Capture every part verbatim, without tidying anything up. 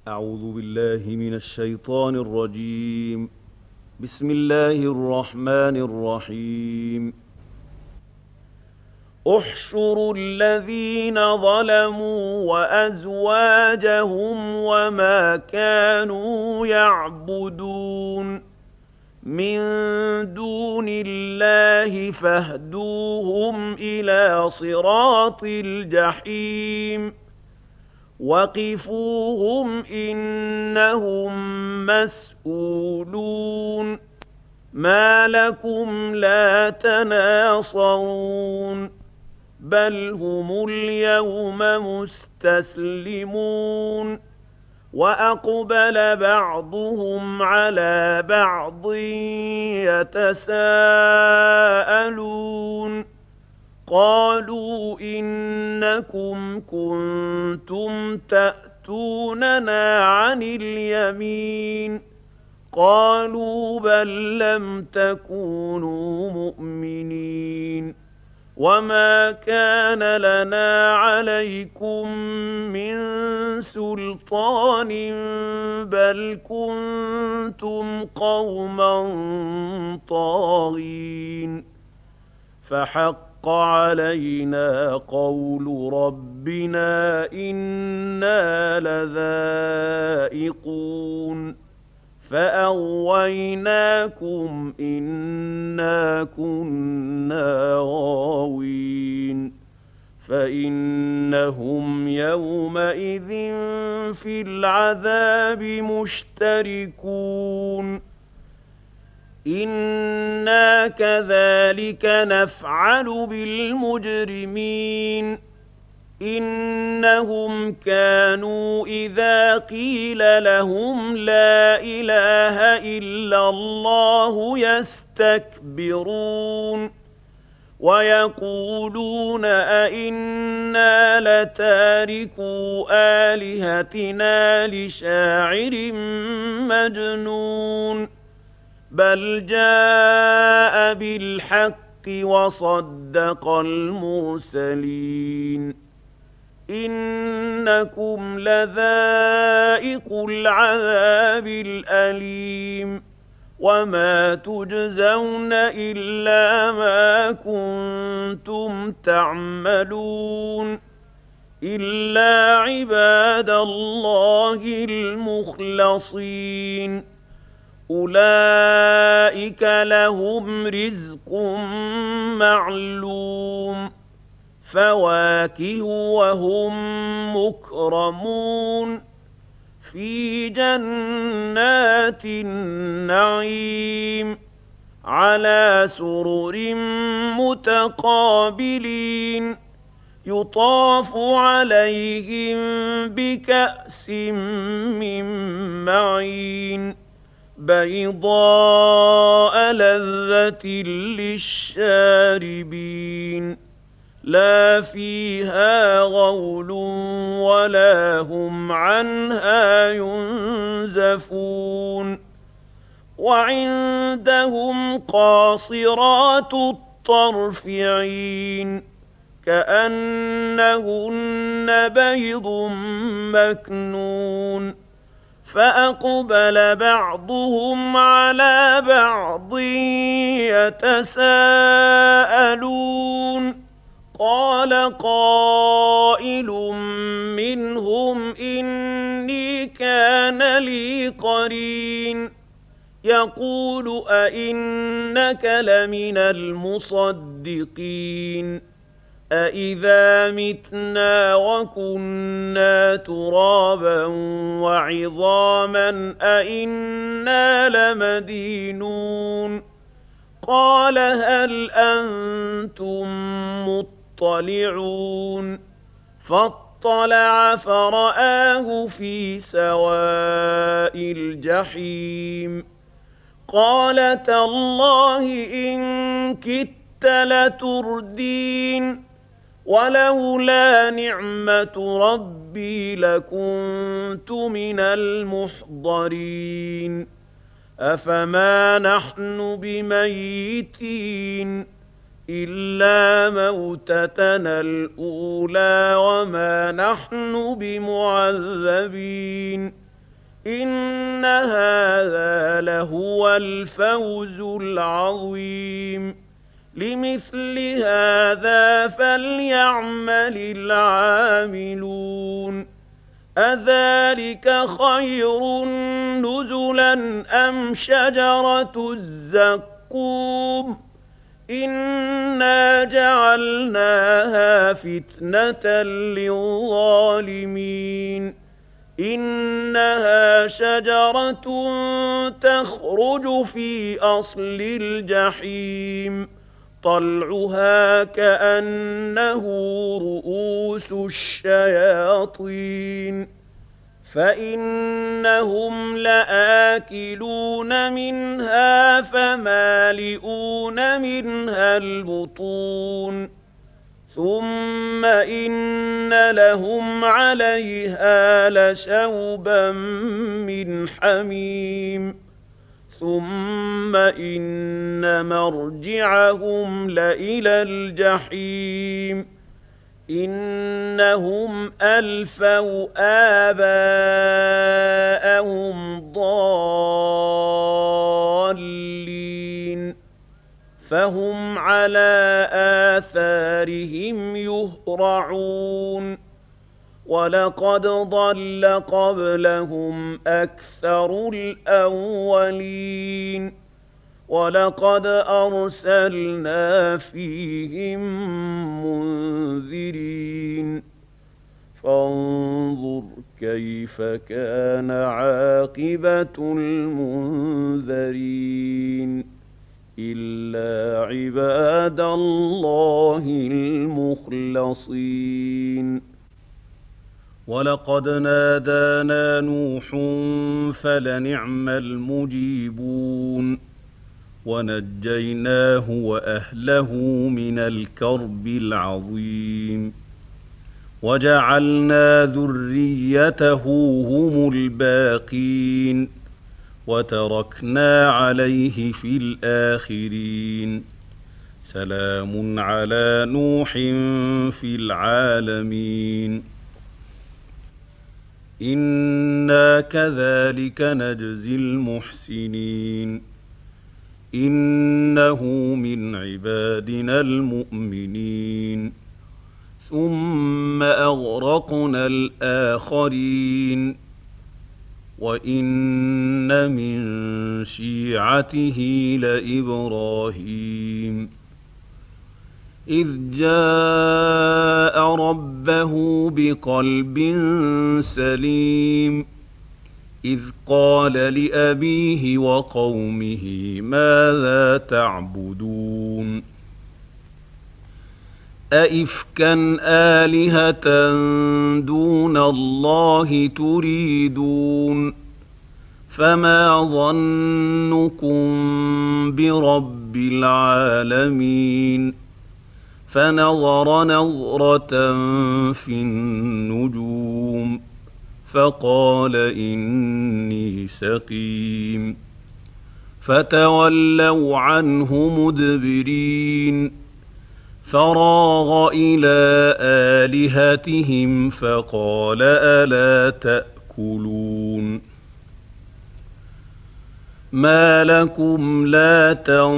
أعوذ بالله من الشيطان الرجيم. بسم الله الرحمن الرحيم. احشروا الذين ظلموا وأزواجهم وما كانوا يعبدون من دون الله فاهدوهم إلى صراط الجحيم وقفوهم إنهم مسئولون ما لكم لا تناصرون بل هم اليوم مستسلمون وأقبل بعضهم على بعض يتساءلون قالوا إنكم كنتم تأتوننا عن اليمين قالوا بل لم تكونوا مؤمنين وما كان لنا عليكم من سلطان بل كنتم قوما طاغين فحق علينا قول ربنا إنا لذائقون فأغويناكم إنا كنا غاوين فإنهم يومئذ في العذاب مشتركون إنا كذلك نفعل بالمجرمين إنهم كانوا إذا قيل لهم لا إله إلا الله يستكبرون ويقولون أئنا لتاركو آلهتنا لشاعر مجنون بل جاء بالحق وصدق المرسلين إنكم لذائق العذاب الأليم وما تجزون إلا ما كنتم تعملون إلا عباد الله المخلصين أولئك لهم رزق معلوم فواكه وهم مكرمون في جنات النعيم على سرر متقابلين يطاف عليهم بكأس من معين بيضاء لذة للشاربين لا فيها غول ولا هم عنها ينزفون وعندهم قاصرات الطرف عين كأنهن بيض مكنون فأقبل بعضهم على بعض يتساءلون قال قائل منهم إني كان لي قرين يقول أئنك لمن المصدقين أإذا متنا وكنا ترابا وعظاما أإنا لمدينون قال هل أنتم مطلعون فاطلع فرآه في سواء الجحيم قال تالله إن كدت لتردين ولولا نعمة ربي لكنت من المحضرين أفما نحن بميتين إلا موتتنا الأولى وما نحن بمعذبين إن هذا لهو الفوز العظيم لمثل هذا فليعمل العاملون أذلك خير نزلا أم شجرة الزقوم إنا جعلناها فتنة للظالمين إنها شجرة تخرج في أصل الجحيم طلعها كأنه رؤوس الشياطين فإنهم لآكلون منها فمالئون منها البطون ثم إن لهم عليها لشوبا من حميم ثم إن مرجعهم لإلى الجحيم إنهم ألفوا آباءهم ضالين فهم على آثارهم يهرعون ولقد ضل قبلهم أكثر الأولين ولقد أرسلنا فيهم منذرين فانظر كيف كان عاقبة المنذرين إلا عباد الله المخلصين ولقد نادانا نوح فلنعم المجيبون ونجيناه وأهله من الكرب العظيم وجعلنا ذريته هم الباقين وتركنا عليه في الآخرين سلام على نوح في العالمين إنا كذلك نجزي المحسنين إنه من عبادنا المؤمنين ثم أغرقنا الآخرين وإن من شيعته لإبراهيم إذ جاء ربه بقلب سليم إذ قال لأبيه وقومه ماذا تعبدون أئفكا آلهة دون الله تريدون فما ظنكم برب العالمين فنظر نظرة في النجوم فقال إني سقيم فتولوا عنه مدبرين فراغ إلى آلهتهم فقال ألا تأكلون ما لكم لا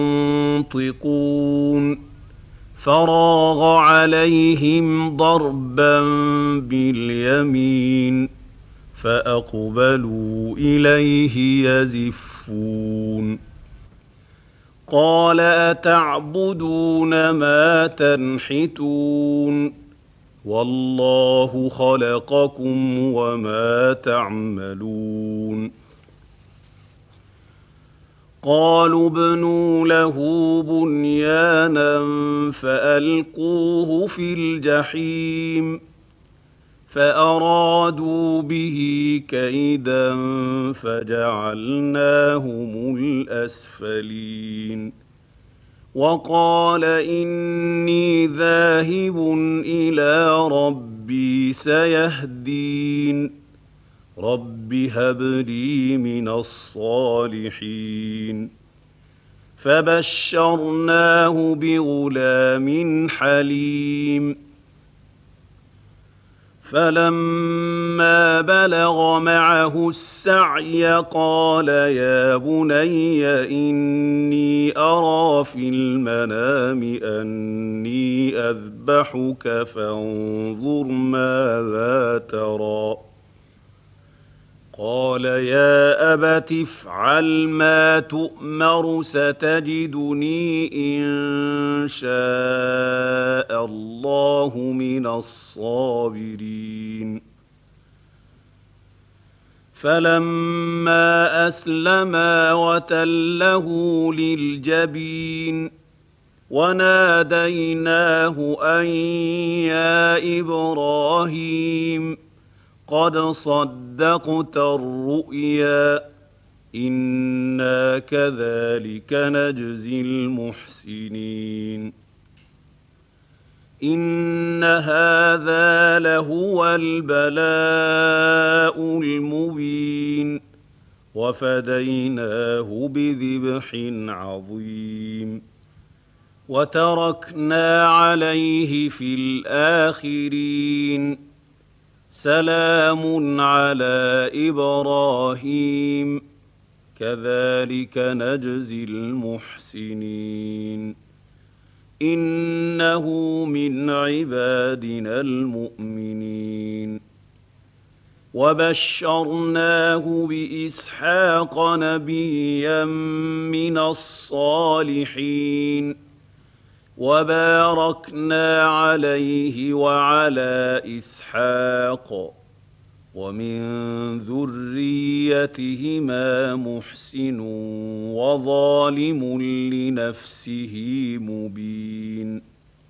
تنطقون فراغ عليهم ضربا باليمين فأقبلوا إليه يزفون قال أتعبدون ما تنحتون والله خلقكم وما تعملون قالوا ابنوا له بنيانا فألقوه في الجحيم فأرادوا به كيدا فجعلناهم الأسفلين وقال إني ذاهب إلى ربي سيهدين رب هب لي من الصالحين فبشرناه بغلام حليم فلما بلغ معه السعي قال يا بني إني أرى في المنام أني أذبحك فانظر ماذا ترى قال يا أبت افعل ما تؤمر ستجدني إن شاء الله من الصابرين فلما أسلما وتله للجبين وناديناه أن يا إبراهيم قد صدقت الرؤيا إنا كذلك نجزي المحسنين إن هذا لهو البلاء المبين وفديناه بذبح عظيم وتركنا عليه في الآخرين سلام على إبراهيم كذلك نجزي المحسنين إنه من عبادنا المؤمنين وبشرناه بإسحاق نبيا من الصالحين وباركنا عليه وعلى إسحاق ومن ذريتهما محسن وظالم لنفسه مبين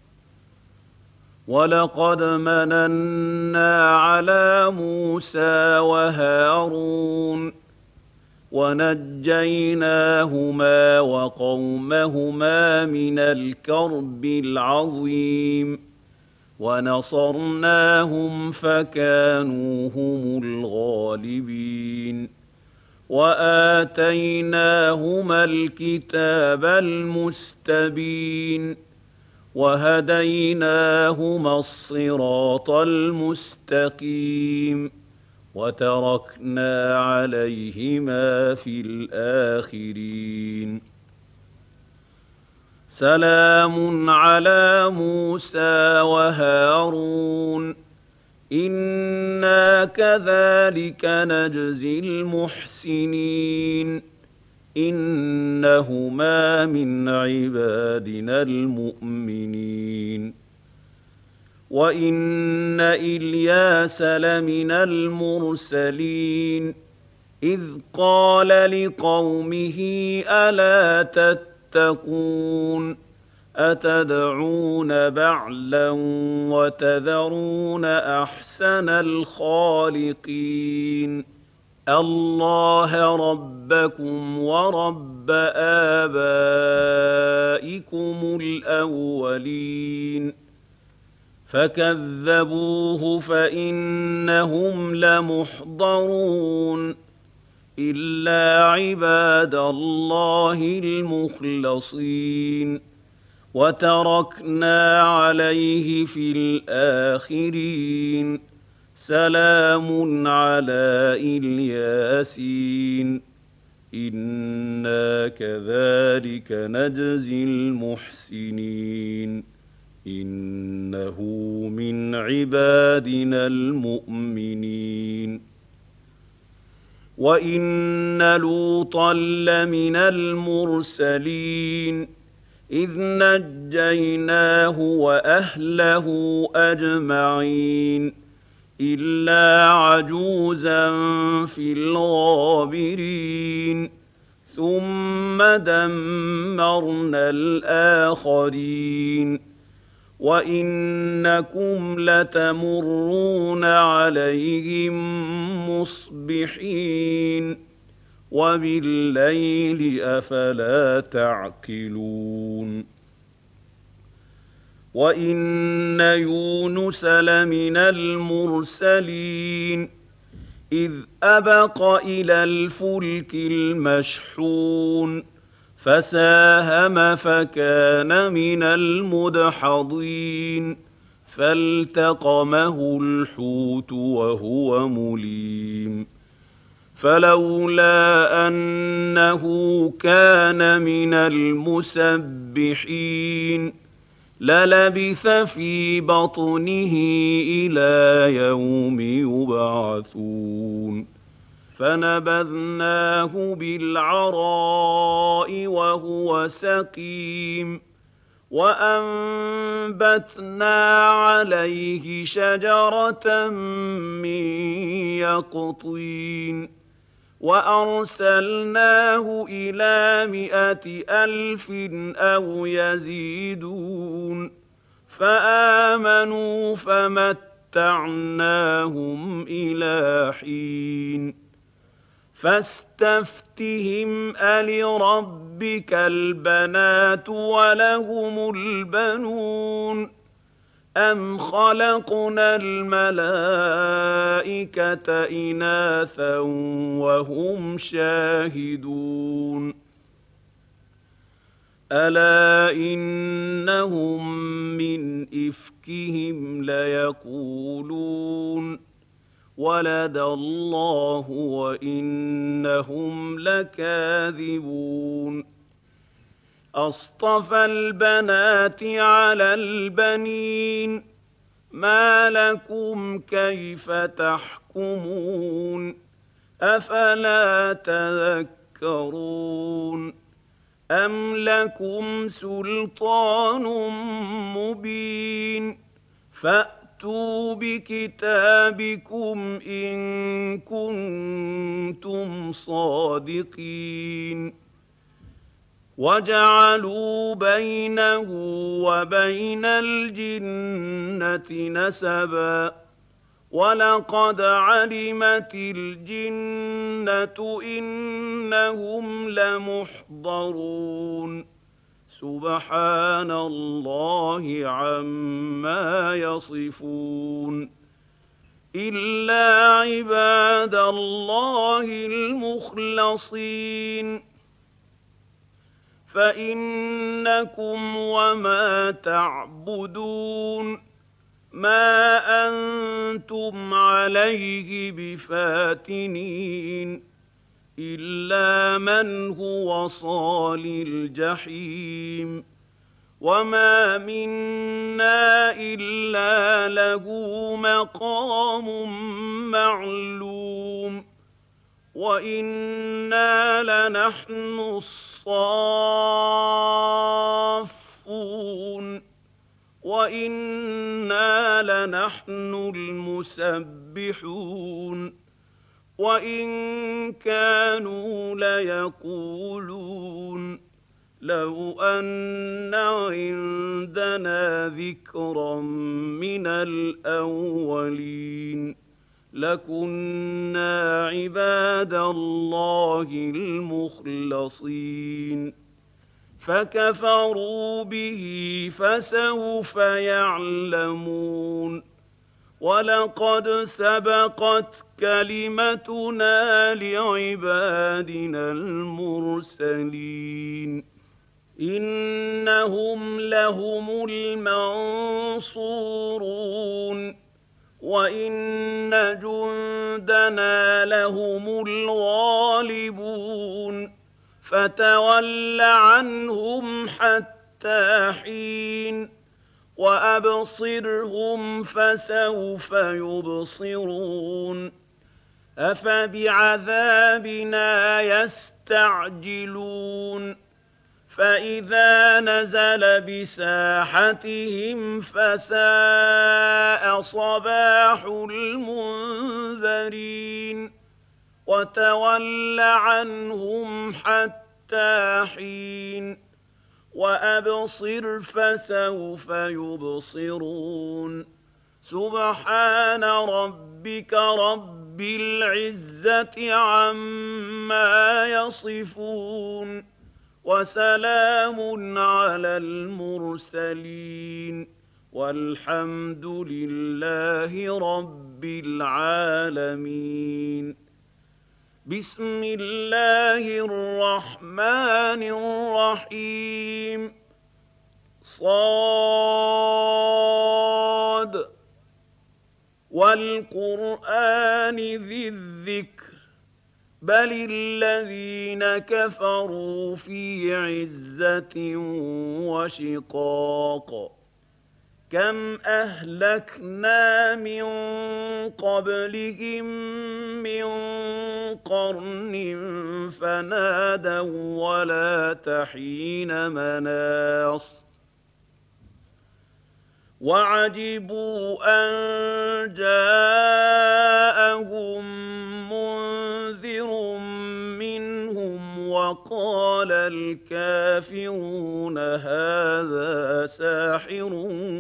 ولقد مننا على موسى وهارون ونجيناهما وقومهما من الكرب العظيم ونصرناهم فكانوا هم الغالبين وآتيناهما الكتاب المستبين وهديناهما الصراط المستقيم وتركنا عليهما في الآخرين سلام على موسى وهارون إنا كذلك نجزي المحسنين إنهما من عبادنا المؤمنين وإن إلياس لمن المرسلين إذ قال لقومه ألا تتقون أتدعون بعلا وتذرون أحسن الخالقين الله ربكم ورب آبائكم الأولين فكذبوه فإنهم لمحضرون إلا عباد الله المخلصين وتركنا عليه في الآخرين سلام على الياسين إنا كذلك نجزي المحسنين إنه من عبادنا المؤمنين وإن لوطا لمن المرسلين إذ نجيناه وأهله أجمعين إلا عجوزا في الغابرين ثم دمرنا الآخرين وإنكم لتمرون عليهم مصبحين وبالليل أفلا تعقلون وإن يونس لمن المرسلين إذ أبق إلى الفلك المشحون فساهم فكان من المدحضين فالتقمه الحوت وهو مليم فلولا أنه كان من المسبحين للبث في بطنه إلى يوم يبعثون فنبذناه بالعراء وهو سقيم وأنبتنا عليه شجرة من يقطين وأرسلناه إلى مائة ألف أو يزيدون فآمنوا فمتعناهم إلى حين فاستفتهم ألربك البنات ولهم البنون أم خلقنا الملائكة إناثا وهم شاهدون ألا إنهم من إفكهم ليقولون ولد الله وإنهم لكاذبون أصطفى البنات على البنين ما لكم كيف تحكمون أفلا تذكرون أم لكم سلطان مبين فأتوا بكتابكم إن كنتم صادقين وجعلوا بينه وبين الجنة نسبا ولقد علمت الجنة إنهم لمحضرون سبحان الله عما يصفون إلا عباد الله المخلصين فإنكم وما تعبدون ما أنتم عليه بفاتنين إلا من هو صال الجحيم وما منا إلا له مقام معلوم وإنا لنحن الصافون وإنا لنحن المسبحون وإن كانوا ليقولون لو أن عندنا ذكرا من الأولين لكنا عباد الله المخلصين فكفروا به فسوف يعلمون ولقد سبقت كلمتنا لعبادنا المرسلين إنهم لهم المنصورون وإن جندنا لهم الغالبون فتول عنهم حتى حين وأبصرهم فسوف يبصرون أفبعذابنا يستعجلون فإذا نزل بساحتهم فساء صباح المنذرين وتول عنهم حتى حين وأبصر فسوف يبصرون سبحان ربك رب العزة عما يصفون وسلام على المرسلين والحمد لله رب العالمين بسم الله الرحمن الرحيم صاد وَالْقُرْآنِ ذِي الذِّكْرِ بَلِ الَّذِينَ كَفَرُوا فِي عِزَّةٍ وَشِقَاقٍ كَمْ أَهْلَكْنَا مِن قَبْلِهِم مِّن قَرْنٍ فَنَادَوا وَّلَاتَ حِينَ مَنَاصٍ وَعَجِبُوا أَن جَاءَهُم مُّنذِرٌ مِّنْهُمْ وَقَالَ الْكَافِرُونَ هَٰذَا سَاحِرٌ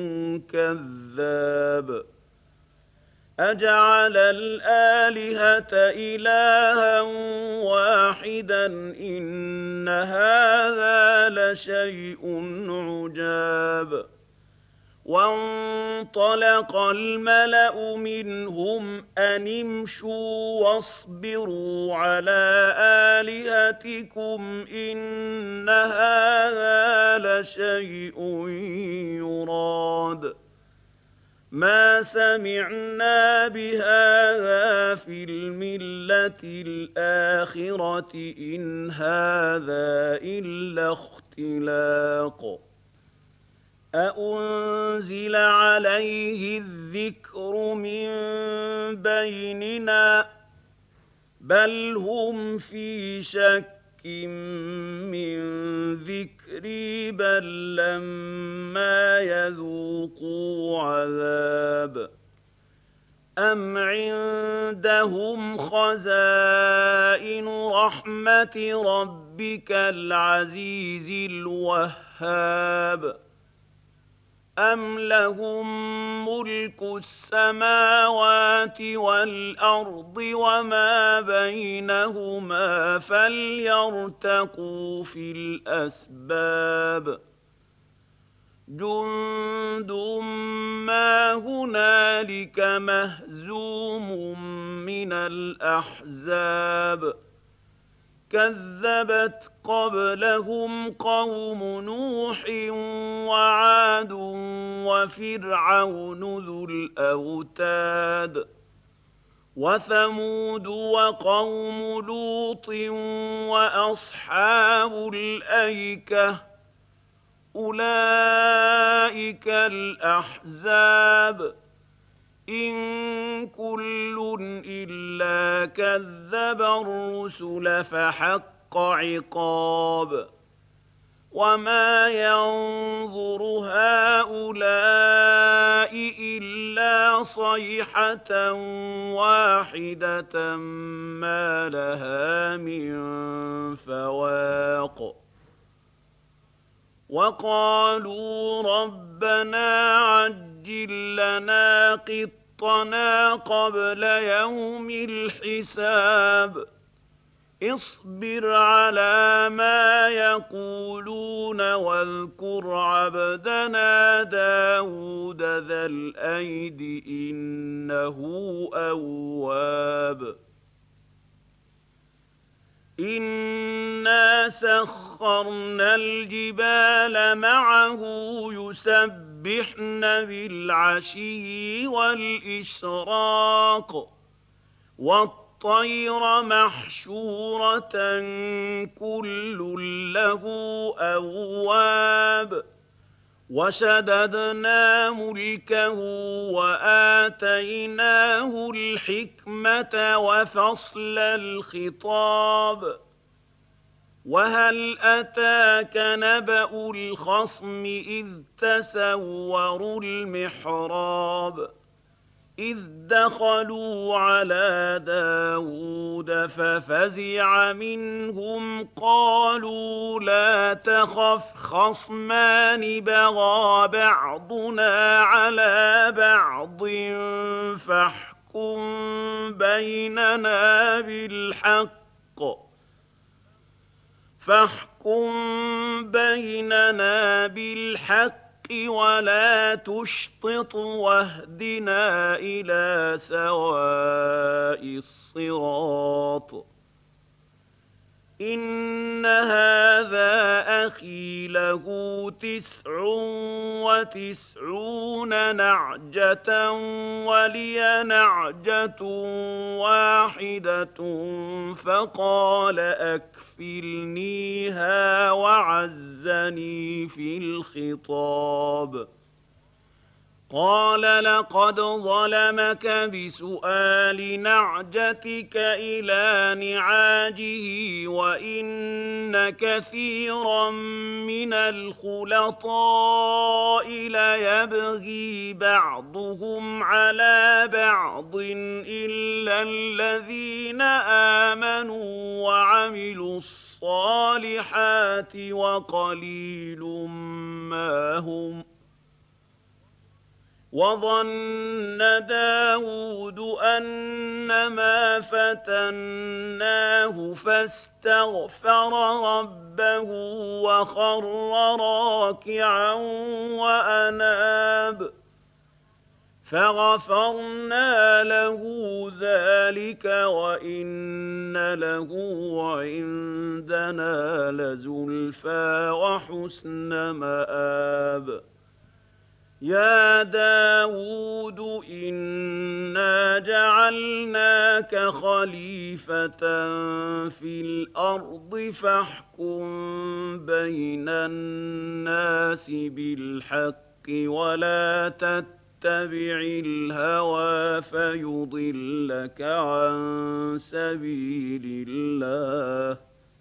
كَذَّابٌ أَجَعَلَ الْآلِهَةَ إِلَٰهًا وَاحِدًا إِنَّ هَٰذَا لَشَيْءٌ عُجَابٌ وَانطَلَقَ الْمَلَأُ مِنْهُمْ أَنِ امْشُوا وَاصْبِرُوا عَلَىٰ آلِهَتِكُمْ إِنَّ هَٰذَا لَشَيْءٌ يُرَادُ مَا سَمِعْنَا بِهَٰذَا فِي الْمِلَّةِ الْآخِرَةِ إِنْ هَٰذَا إِلَّا اخْتِلَاقٌ أَأُنزِلَ عَلَيْهِ الذِّكْرُ مِن بَيْنِنَا بَلْ هُمْ فِي شَكٍّ مِّن ذِكْرِي بَل لَّمَّا يَذُوقُوا عَذَابِ أَمْ عِندَهُمْ خَزَائِنُ رَحْمَةِ رَبِّكَ الْعَزِيزِ الْوَهَّابِ أَمْ لَهُم مُّلْكُ السَّمَاوَاتِ وَالْأَرْضِ وَمَا بَيْنَهُمَا فَلْيَرْتَقُوا فِي الْأَسْبَابِ جُندٌ مَّا هُنَالِكَ مَهْزُومٌ مِّنَ الْأَحْزَابِ كَذَّبَتْ قَبْلَهُمْ قَوْمُ نُوحٍ وَعَادٌ وَفِرْعَوْنُ ذُو الْأَوْتَادِ وَثَمُودُ وَقَوْمُ لُوطٍ وَأَصْحَابُ الْأَيْكَةِ أُولَٰئِكَ الْأَحْزَابُ إِن كُلٌّ إِلَّا كَذَّبَ الرُّسُلَ فَحَقَّ عِقَابِ وَمَا يَنظُرُ هَٰؤُلَاءِ إِلَّا صَيْحَةً وَاحِدَةً مَّا لَهَا مِن فَوَاقٍ وَقَالُوا رَبَّنَا عَجِّل لَّنَا قِطَّنَا قَبْلَ يَوْمِ الْحِسَابِ اصْبِرْ عَلَىٰ مَا يَقُولُونَ وَاذْكُرْ عَبْدَنَا دَاوُودَ ذَا الْأَيْدِ ۖ إِنَّهُ أَوَّابٌ إِنَّا سَخَّرْنَا الْجِبَالَ مَعَهُ يُسَبِّحْنَ بِالْعَشِيِّ وَالْإِشْرَاقِ وَالطَّيْرَ مَحْشُورَةً كُلٌّ لَّهُ أَوَّابٌ وَشَدَدْنَا مُلْكَهُ وَآتَيْنَاهُ الْحِكْمَةَ وَفَصْلَ الْخِطَابِ وَهَلْ أَتَاكَ نَبَأُ الْخَصْمِ إِذْ تَسَوَّرُوا الْمِحْرَابَ إِذْ دَخَلُوا عَلَىٰ دَاوُودَ فَفَزِعَ مِنْهُمْ قَالُوا لَا تَخَفْ خَصْمَانِ بَغَىٰ بَعْضُنَا عَلَىٰ بَعْضٍ فَاحْكُم بَيْنَنَا بِالْحَقِّ فَاحْكُم بَيْنَنَا بِالْحَقِّ وَلَا تُشْطِطْ وَاهْدِنَا إِلَىٰ سَوَاءِ الصِّرَاطِ. الصِّرَاطِ. إن هذا أخي له تسع وتسعون نعجة ولي نعجة واحدة فقال أكفلنيها وعزني في الخطاب. قال لقد ظلمك بسؤال نعجتك إلى نعاجه وإن كثيرا من الخلطاء ليبغي بعضهم على بعض إلا الذين آمنوا وعملوا الصالحات وقليل ما هم. وظن داود أنما فتناه فاستغفر ربه وخر راكعا وأناب فغفرنا له ذلك وإن له عندنا لزلفى وحسن مآب. يا داود إنا جعلناك خليفة في الأرض فاحكم بين الناس بالحق ولا تتبع الهوى فيضلك عن سبيل الله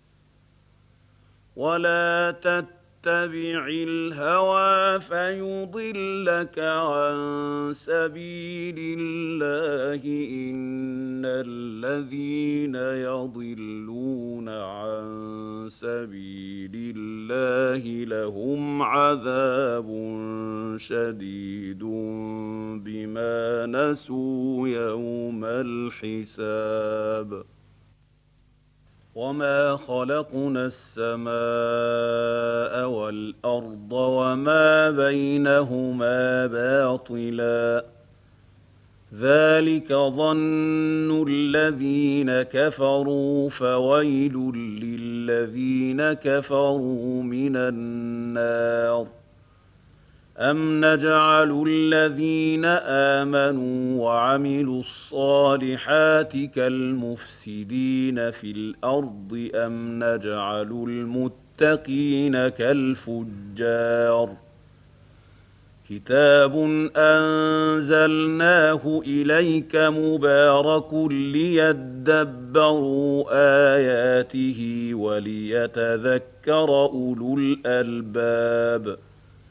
ولا تتبع اتبع الهوى فيضلك عن سبيل الله إن الذين يضلون عن سبيل الله لهم عذاب شديد بما نسوا يوم الحساب. وما خلقنا السماء والأرض وما بينهما باطلا ذلك ظن الذين كفروا فويل للذين كفروا من النار. أم نجعل الذين آمنوا وعملوا الصالحات كالمفسدين في الأرض أم نجعل المتقين كالفجار. كتاب أنزلناه إليك مبارك ليدبروا آياته وليتذكر أولو الألباب.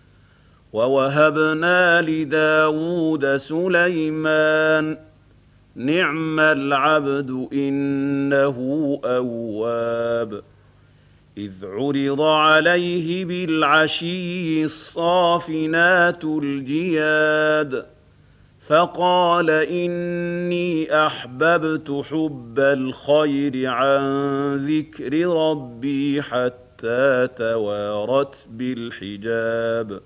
ووهبنا لداود سليمان نعم العبد إنه أواب. إذ عرض عليه بالعشي الصافنات الجياد فقال إني أحببت حب الخير عن ذكر ربي حتى توارت بالحجاب.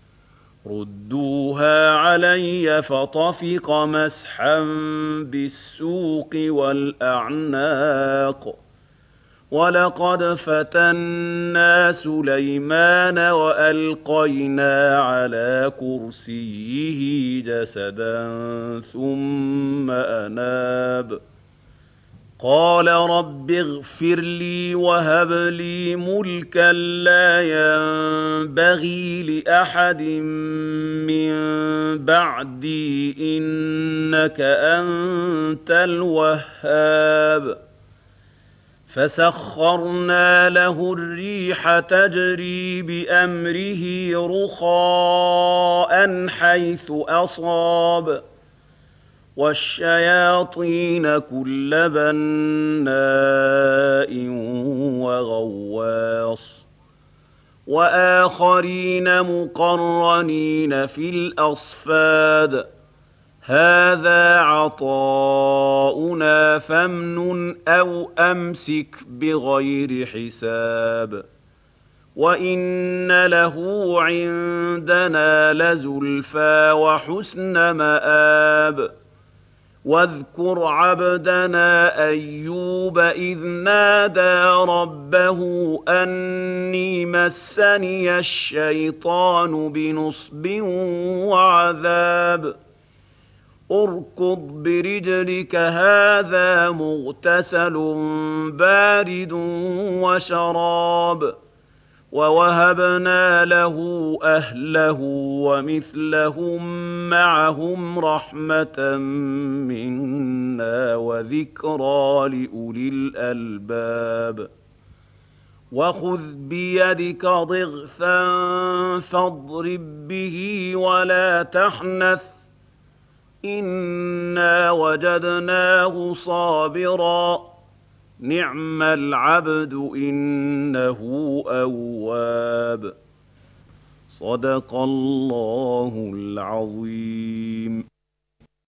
ردوها علي فطفق مسحا بالسوق والأعناق. ولقد فتنا سليمان وألقينا على كرسيه جسدا ثم أناب. قال رب اغفر لي وهب لي ملكا لا ينبغي لأحد من بعدي إنك أنت الوهاب. فسخرنا له الريح تجري بأمره رخاء حيث أصاب والشياطين كل بناء وغواص وآخرين مقرنين في الأصفاد. هذا عطاؤنا فامنن أو أمسك بغير حساب. وإن له عندنا لزلفى وحسن مآب. واذكر عبدنا أيوب إذ نادى ربه أني مسني الشيطان بنصب وعذاب اركض برجلك هذا مغتسل بارد وشراب ووهبنا له أهله ومثلهم معهم رحمة منا وذكرى لأولي الألباب وخذ بيدك ضغثا فاضرب به ولا تحنث إنا وجدناه صابرا نعم العبد إنه أواب صدق الله العظيم.